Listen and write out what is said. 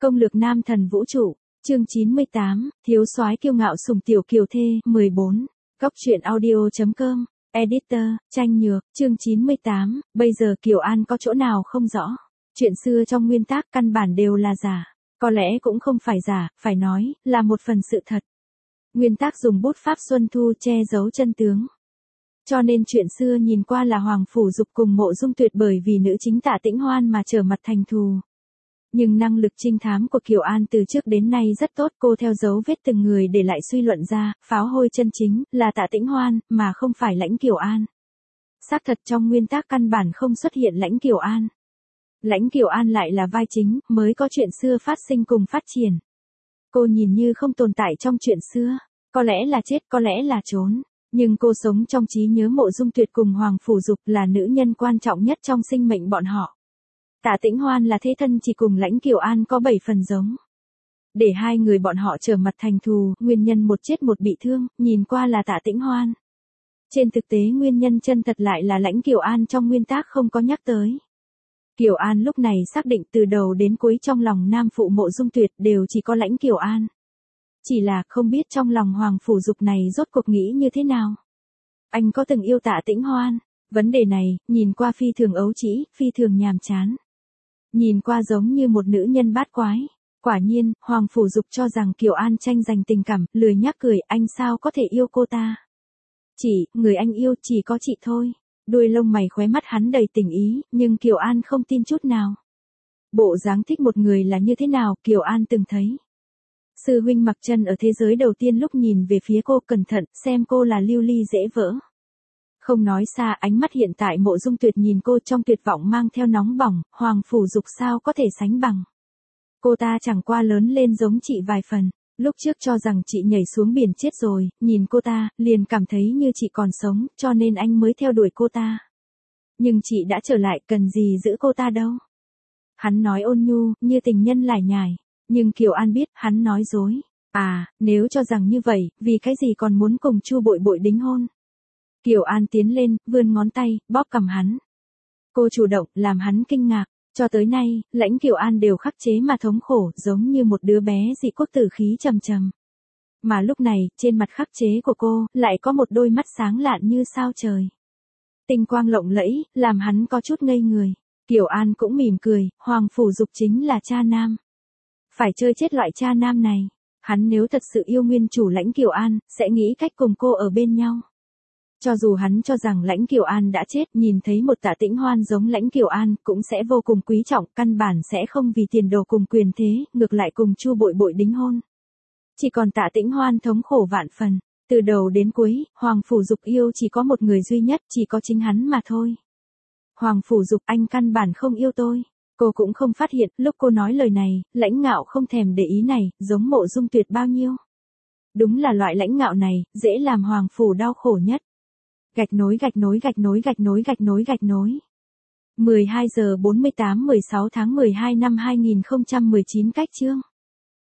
Công lược nam thần vũ trụ, chương 98, thiếu soái kiêu ngạo sủng tiểu kiều thê, 14. Góc truyện audio.com, editor, Tranh Nhược, chương 98, bây giờ Kiều An có chỗ nào không rõ. Chuyện xưa trong nguyên tác căn bản đều là giả, có lẽ cũng không phải giả, phải nói, là một phần sự thật. Nguyên tác dùng bút pháp Xuân Thu che giấu chân tướng. Cho nên chuyện xưa nhìn qua là Hoàng Phủ Dục cùng Mộ Dung Tuyệt bởi vì nữ chính Tạ Tĩnh Hoan mà trở mặt thành thù. Nhưng năng lực trinh thám của Kiều An từ trước đến nay rất tốt, cô theo dấu vết từng người để lại suy luận ra, pháo hôi chân chính là Tạ Tĩnh Hoan, mà không phải Lãnh Kiều An. Xác thật trong nguyên tác căn bản không xuất hiện Lãnh Kiều An. Lãnh Kiều An lại là vai chính, mới có chuyện xưa phát sinh cùng phát triển. Cô nhìn như không tồn tại trong chuyện xưa, có lẽ là chết, có lẽ là trốn. Nhưng cô sống trong trí nhớ Mộ Dung Tuyệt cùng Hoàng Phủ Dục là nữ nhân quan trọng nhất trong sinh mệnh bọn họ. Tạ Tĩnh Hoan là thế thân chỉ cùng Lãnh Kiều An có 7 phần giống. Để hai người bọn họ trở mặt thành thù, nguyên nhân một chết một bị thương, nhìn qua là Tạ Tĩnh Hoan. Trên thực tế nguyên nhân chân thật lại là Lãnh Kiều An trong nguyên tác không có nhắc tới. Kiều An lúc này xác định từ đầu đến cuối trong lòng nam phụ Mộ Dung Tuyệt đều chỉ có Lãnh Kiều An. Chỉ là không biết trong lòng Hoàng Phủ Dục này rốt cuộc nghĩ như thế nào. Anh có từng yêu Tạ Tĩnh Hoan? Vấn đề này, nhìn qua phi thường ấu trĩ, phi thường nhàm chán. Nhìn qua giống như một nữ nhân bát quái. Quả nhiên, Hoàng Phủ Dục cho rằng Kiều An tranh giành tình cảm, lười nhác cười, anh sao có thể yêu cô ta? Người anh yêu chỉ có chị thôi. Đuôi lông mày khóe mắt hắn đầy tình ý, nhưng Kiều An không tin chút nào. Bộ dáng thích một người là như thế nào, Kiều An từng thấy. Sư huynh mặc chân ở thế giới đầu tiên lúc nhìn về phía cô cẩn thận, xem cô là lưu ly dễ vỡ. Không nói xa, ánh mắt hiện tại Mộ Dung Tuyệt nhìn cô trong tuyệt vọng mang theo nóng bỏng, Hoàng Phủ Dục sao có thể sánh bằng. Cô ta chẳng qua lớn lên giống chị vài phần, lúc trước cho rằng chị nhảy xuống biển chết rồi, nhìn cô ta, liền cảm thấy như chị còn sống, cho nên anh mới theo đuổi cô ta. Nhưng chị đã trở lại, cần gì giữ cô ta đâu. Hắn nói ôn nhu, như tình nhân lải nhải, nhưng Kiều An biết, hắn nói dối. Nếu cho rằng như vậy, vì cái gì còn muốn cùng Chu Bội Bội đính hôn. Kiều An tiến lên, vươn ngón tay, bóp cằm hắn. Cô chủ động, làm hắn kinh ngạc. Cho tới nay, Lãnh Kiều An đều khắc chế mà thống khổ, giống như một đứa bé dị quốc tử khí trầm trầm. Mà lúc này, trên mặt khắc chế của cô, lại có một đôi mắt sáng lạn như sao trời. Tinh quang lộng lẫy, làm hắn có chút ngây người. Kiều An cũng mỉm cười, Hoàng Phủ Dục chính là cha nam. Phải chơi chết loại cha nam này. Hắn nếu thật sự yêu nguyên chủ Lãnh Kiều An, sẽ nghĩ cách cùng cô ở bên nhau. Cho dù hắn cho rằng Lãnh Kiều An đã chết, nhìn thấy một Tạ Tĩnh Hoan giống Lãnh Kiều An, cũng sẽ vô cùng quý trọng, căn bản sẽ không vì tiền đồ cùng quyền thế, ngược lại cùng Chu Bội Bội đính hôn. Chỉ còn Tạ Tĩnh Hoan thống khổ vạn phần, từ đầu đến cuối, Hoàng Phủ Dục yêu chỉ có một người duy nhất, chỉ có chính hắn mà thôi. Hoàng Phủ Dục, anh căn bản không yêu tôi. Cô cũng không phát hiện, lúc cô nói lời này, lãnh ngạo không thèm để ý này, giống Mộ Dung Tuyệt bao nhiêu. Đúng là loại lãnh ngạo này, dễ làm Hoàng Phủ đau khổ nhất. Gạch nối. 12 giờ 48 16 tháng 12 năm 2019 cách chương.